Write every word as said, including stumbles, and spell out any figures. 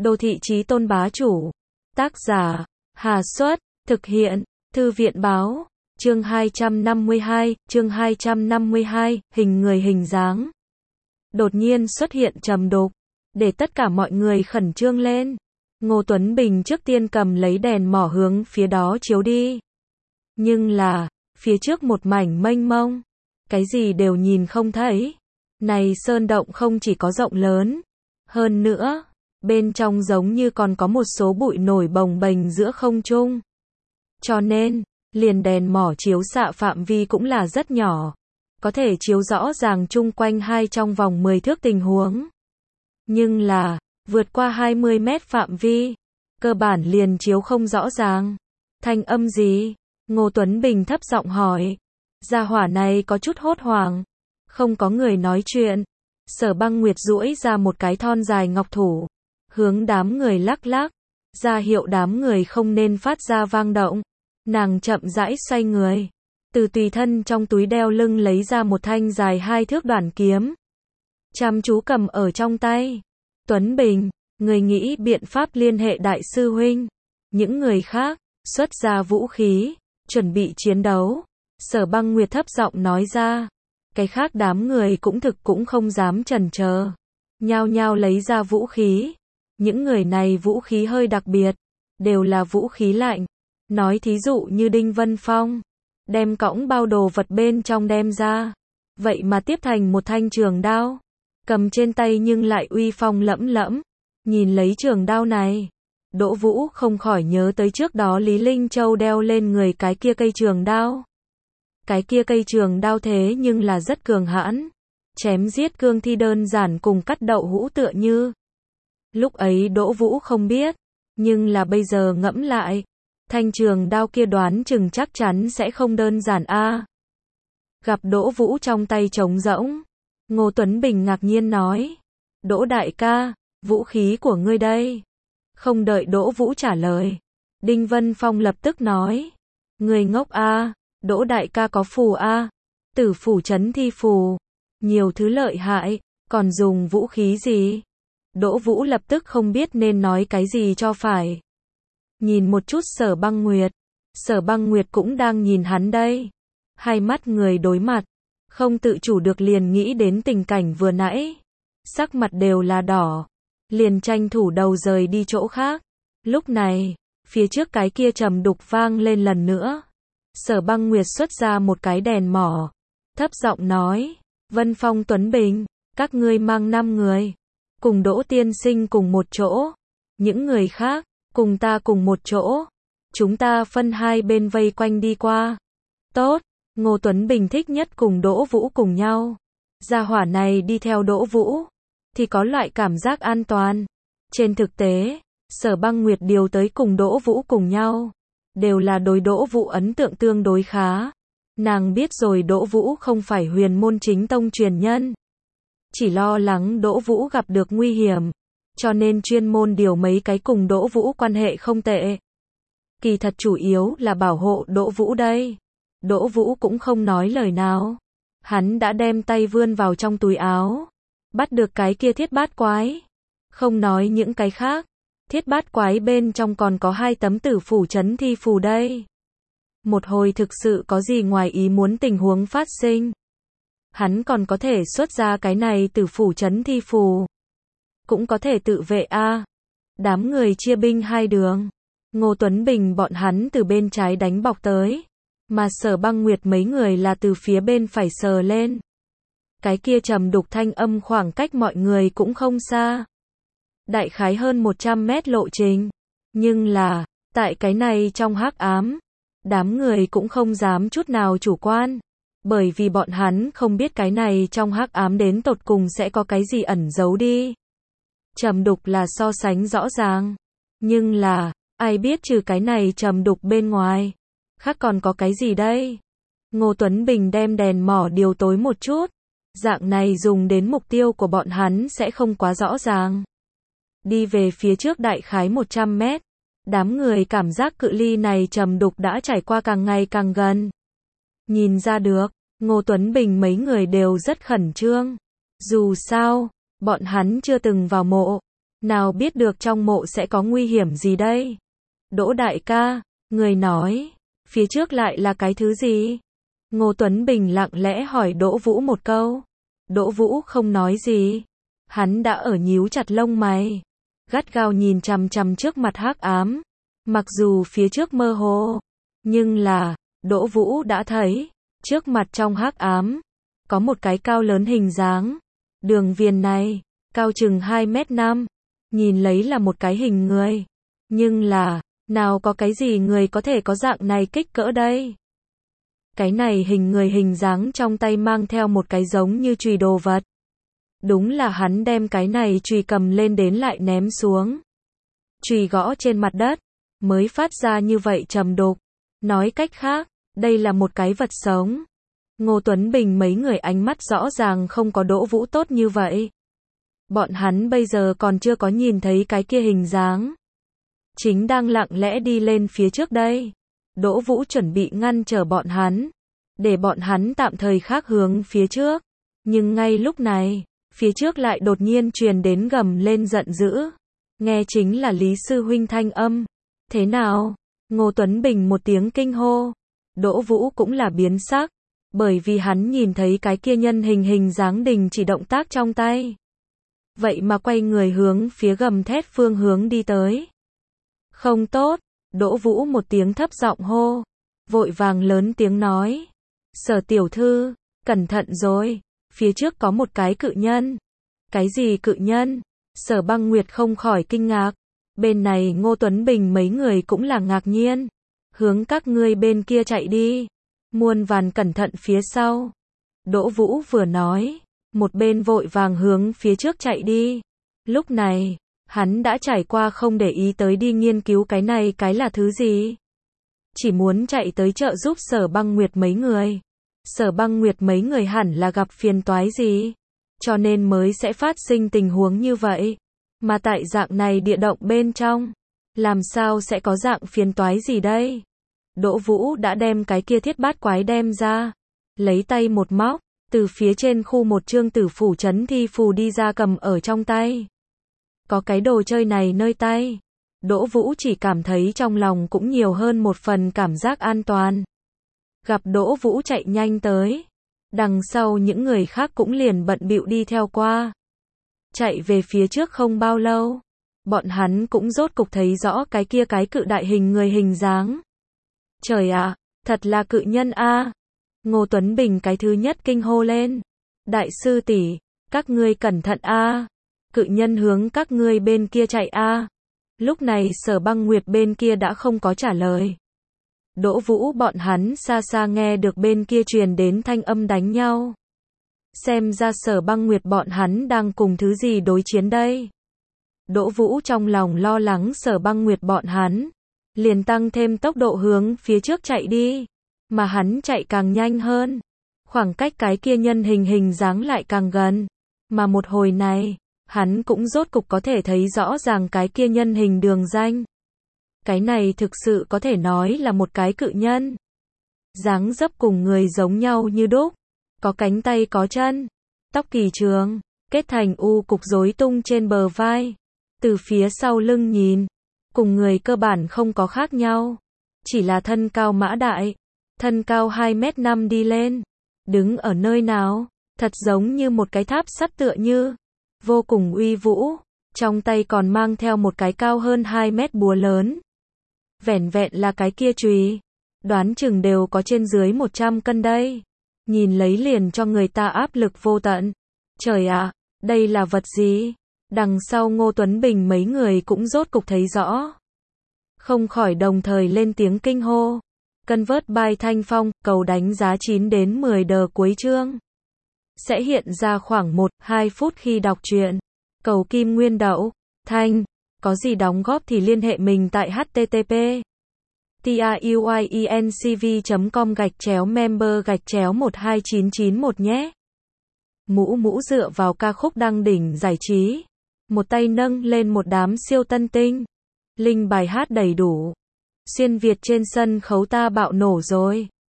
Đô thị chí tôn bá chủ. Tác giả, Hà Xuất, thực hiện, Thư viện Báo, chương hai trăm năm mươi hai, chương hai trăm năm mươi hai, hình người hình dáng. Đột nhiên xuất hiện trầm đục, để tất cả mọi người khẩn trương lên. Ngô Tuấn Bình trước tiên cầm lấy đèn mỏ hướng phía đó chiếu đi. Nhưng là, phía trước một mảnh mênh mông, cái gì đều nhìn không thấy. Này sơn động không chỉ có rộng lớn, hơn nữa, bên trong giống như còn có một số bụi nổi bồng bềnh giữa không trung. Cho nên, liền đèn mỏ chiếu xạ phạm vi cũng là rất nhỏ, có thể chiếu rõ ràng chung quanh hai trong vòng mười thước tình huống. Nhưng là, vượt qua hai mươi mét phạm vi, cơ bản liền chiếu không rõ ràng. Thanh âm gì? Ngô Tuấn Bình thấp giọng hỏi. Gia hỏa này có chút hốt hoảng. Không có người nói chuyện. Sở Băng Nguyệt duỗi ra một cái thon dài ngọc thủ, hướng đám người lắc lắc, ra hiệu đám người không nên phát ra vang động. Nàng chậm rãi xoay người, từ tùy thân trong túi đeo lưng lấy ra một thanh dài hai thước đoản kiếm, chăm chú cầm ở trong tay. Tuấn Bình, người nghĩ biện pháp liên hệ đại sư huynh. Những người khác, xuất ra vũ khí, chuẩn bị chiến đấu. Sở Băng Nguyệt thấp giọng nói ra. Cái khác đám người cũng thực cũng không dám chần chờ, nhao nhao lấy ra vũ khí. Những người này vũ khí hơi đặc biệt, đều là vũ khí lạnh. Nói thí dụ như Đinh Vân Phong, đem cõng bao đồ vật bên trong đem ra, vậy mà tiếp thành một thanh trường đao, cầm trên tay nhưng lại uy phong lẫm lẫm. Nhìn lấy trường đao này, Đỗ Vũ không khỏi nhớ tới trước đó Lý Linh Châu đeo lên người cái kia cây trường đao. Cái kia cây trường đao thế nhưng là rất cường hãn, chém giết cương thi đơn giản cùng cắt đậu hũ tựa như. Lúc ấy Đỗ Vũ không biết, nhưng là bây giờ ngẫm lại, thanh trường đao kia đoán chừng chắc chắn sẽ không đơn giản a. À. Gặp Đỗ Vũ trong tay trống rỗng, Ngô Tuấn Bình ngạc nhiên nói, Đỗ đại ca, vũ khí của ngươi đây. Không đợi Đỗ Vũ trả lời, Đinh Vân Phong lập tức nói, người ngốc a, à, Đỗ đại ca có phù a, à, tử phủ chấn thi phù, nhiều thứ lợi hại, còn dùng vũ khí gì? Đỗ Vũ lập tức không biết nên nói cái gì cho phải. Nhìn một chút Sở Băng Nguyệt, Sở Băng Nguyệt cũng đang nhìn hắn đây. Hai mắt người đối mặt, không tự chủ được liền nghĩ đến tình cảnh vừa nãy. Sắc mặt đều là đỏ, liền tranh thủ đầu rời đi chỗ khác. Lúc này, phía trước cái kia trầm đục vang lên lần nữa. Sở Băng Nguyệt xuất ra một cái đèn mỏ, thấp giọng nói, Vân Phong Tuấn Bình, các ngươi mang năm người, cùng Đỗ tiên sinh cùng một chỗ, những người khác, cùng ta cùng một chỗ, chúng ta phân hai bên vây quanh đi qua. Tốt, Ngô Tuấn Bình thích nhất cùng Đỗ Vũ cùng nhau. Gia hỏa này đi theo Đỗ Vũ, thì có loại cảm giác an toàn. Trên thực tế, Sở Băng Nguyệt điều tới cùng Đỗ Vũ cùng nhau, đều là đối Đỗ Vũ ấn tượng tương đối khá. Nàng biết rồi Đỗ Vũ không phải huyền môn chính tông truyền nhân, chỉ lo lắng Đỗ Vũ gặp được nguy hiểm, cho nên chuyên môn điều mấy cái cùng Đỗ Vũ quan hệ không tệ. Kỳ thật chủ yếu là bảo hộ Đỗ Vũ đây. Đỗ Vũ cũng không nói lời nào, hắn đã đem tay vươn vào trong túi áo, bắt được cái kia thiết bát quái. Không nói những cái khác, thiết bát quái bên trong còn có hai tấm tử phủ chấn thi phù đây. Một hồi thực sự có gì ngoài ý muốn tình huống phát sinh, hắn còn có thể xuất ra cái này tử phủ chấn thi phù, cũng có thể tự vệ a. À. Đám người chia binh hai đường, Ngô Tuấn Bình bọn hắn từ bên trái đánh bọc tới, mà Sở Băng Nguyệt mấy người là từ phía bên phải sờ lên. Cái kia trầm đục thanh âm khoảng cách mọi người cũng không xa, đại khái hơn một trăm mét lộ trình. Nhưng là, tại cái này trong hắc ám, đám người cũng không dám chút nào chủ quan, bởi vì bọn hắn không biết cái này trong hắc ám đến tột cùng sẽ có cái gì ẩn giấu đi. Trầm đục là so sánh rõ ràng, nhưng là, ai biết trừ cái này trầm đục bên ngoài, khác còn có cái gì đây? Ngô Tuấn Bình đem đèn mỏ điều tối một chút, dạng này dùng đến mục tiêu của bọn hắn sẽ không quá rõ ràng. Đi về phía trước đại khái một trăm mét, đám người cảm giác cự ly này trầm đục đã trải qua càng ngày càng gần. Nhìn ra được, Ngô Tuấn Bình mấy người đều rất khẩn trương. Dù sao, bọn hắn chưa từng vào mộ, Nào biết được trong mộ sẽ có nguy hiểm gì đây? Đỗ đại ca, người nói, phía trước lại là cái thứ gì? Ngô Tuấn Bình lặng lẽ hỏi Đỗ Vũ một câu. Đỗ Vũ không nói gì. Hắn đã ở nhíu chặt lông mày, gắt gao nhìn chằm chằm trước mặt hắc ám. Mặc dù phía trước mơ hồ, nhưng là, Đỗ Vũ đã thấy, trước mặt trong hắc ám, có một cái cao lớn hình dáng. Đường viền này, cao chừng hai mét năm, nhìn lấy là một cái hình người. Nhưng là, nào có cái gì người có thể có dạng này kích cỡ đây? Cái này hình người hình dáng trong tay mang theo một cái giống như chùy đồ vật. Đúng là hắn đem cái này chùy cầm lên đến lại ném xuống. Chùy gõ trên mặt đất, mới phát ra như vậy trầm đục. Nói cách khác, đây là một cái vật sống. Ngô Tuấn Bình mấy người ánh mắt rõ ràng không có Đỗ Vũ tốt như vậy. Bọn hắn bây giờ còn chưa có nhìn thấy cái kia hình dáng. Chính đang lặng lẽ đi lên phía trước đây. Đỗ Vũ chuẩn bị ngăn trở bọn hắn, để bọn hắn tạm thời khác hướng phía trước. Nhưng ngay lúc này, phía trước lại đột nhiên truyền đến gầm lên giận dữ. Nghe chính là Lý Sư Huynh thanh âm. Thế nào? Ngô Tuấn Bình một tiếng kinh hô. Đỗ Vũ cũng là biến sắc, bởi vì hắn nhìn thấy cái kia nhân hình hình dáng đình chỉ động tác trong tay. Vậy mà quay người hướng phía gầm thét phương hướng đi tới. Không tốt, Đỗ Vũ một tiếng thấp giọng hô, vội vàng lớn tiếng nói. Sở tiểu thư, cẩn thận rồi, phía trước có một cái cự nhân. Cái gì cự nhân? Sở Băng Nguyệt không khỏi kinh ngạc. Bên này Ngô Tuấn Bình mấy người cũng là ngạc nhiên. Hướng các ngươi bên kia chạy đi. Muôn vàn cẩn thận phía sau. Đỗ Vũ vừa nói, một bên vội vàng hướng phía trước chạy đi. Lúc này, hắn đã trải qua không để ý tới đi nghiên cứu cái này cái là thứ gì. Chỉ muốn chạy tới trợ giúp Sở Băng Nguyệt mấy người. Sở Băng Nguyệt mấy người hẳn là gặp phiền toái gì, cho nên mới sẽ phát sinh tình huống như vậy. Mà tại dạng này địa động bên trong, làm sao sẽ có dạng phiền toái gì đây? Đỗ Vũ đã đem cái kia thiết bát quái đem ra, lấy tay một móc, từ phía trên khu một chương tử phủ chấn thi phù đi ra cầm ở trong tay. Có cái đồ chơi này nơi tay, Đỗ Vũ chỉ cảm thấy trong lòng cũng nhiều hơn một phần cảm giác an toàn. Gặp Đỗ Vũ chạy nhanh tới, đằng sau những người khác cũng liền bận bịu đi theo qua. Chạy về phía trước không bao lâu, bọn hắn cũng rốt cục thấy rõ cái kia cái cự đại hình người hình dáng. Trời ạ, thật là cự nhân a. Ngô Tuấn Bình cái thứ nhất kinh hô lên. Đại sư tỷ, các ngươi cẩn thận a. Cự nhân hướng các ngươi bên kia chạy a. Lúc này Sở Băng Nguyệt bên kia đã không có trả lời. Đỗ Vũ bọn hắn xa xa nghe được bên kia truyền đến thanh âm đánh nhau. Xem ra Sở Băng Nguyệt bọn hắn đang cùng thứ gì đối chiến đây. Đỗ Vũ trong lòng lo lắng Sở Băng Nguyệt bọn hắn, liền tăng thêm tốc độ hướng phía trước chạy đi. Mà hắn chạy càng nhanh hơn, khoảng cách cái kia nhân hình hình dáng lại càng gần. Mà một hồi này, hắn cũng rốt cục có thể thấy rõ ràng cái kia nhân hình đường danh. Cái này thực sự có thể nói là một cái cự nhân. Dáng dấp cùng người giống nhau như đúc, có cánh tay có chân, tóc kỳ trường, kết thành u cục rối tung trên bờ vai. Từ phía sau lưng nhìn, cùng người cơ bản không có khác nhau, chỉ là thân cao mã đại, thân cao hai mét năm đi lên, đứng ở nơi nào, thật giống như một cái tháp sắt tựa như, vô cùng uy vũ, trong tay còn mang theo một cái cao hơn hai mét búa lớn. Vẻn vẹn là cái kia chùy, đoán chừng đều có trên dưới một trăm cân đây. Nhìn lấy liền cho người ta áp lực vô tận. Trời ạ, đây là vật gì? Đằng sau Ngô Tuấn Bình mấy người cũng rốt cục thấy rõ. Không khỏi đồng thời lên tiếng kinh hô. Cân vớt bài thanh phong, cầu đánh giá chín đến mười đờ cuối chương. Sẽ hiện ra khoảng một đến hai phút khi đọc truyện. Cầu kim nguyên đậu, thanh. Có gì đóng góp thì liên hệ mình tại http tiuyencv chấm com gạch chéo member gạch chéo một hai chín chín một nhé. Mũ mũ dựa vào ca khúc đăng đỉnh giải trí. Một tay nâng lên một đám siêu tân tinh. Linh bài hát đầy đủ. Xuyên Việt trên sân khấu ta bạo nổ rồi.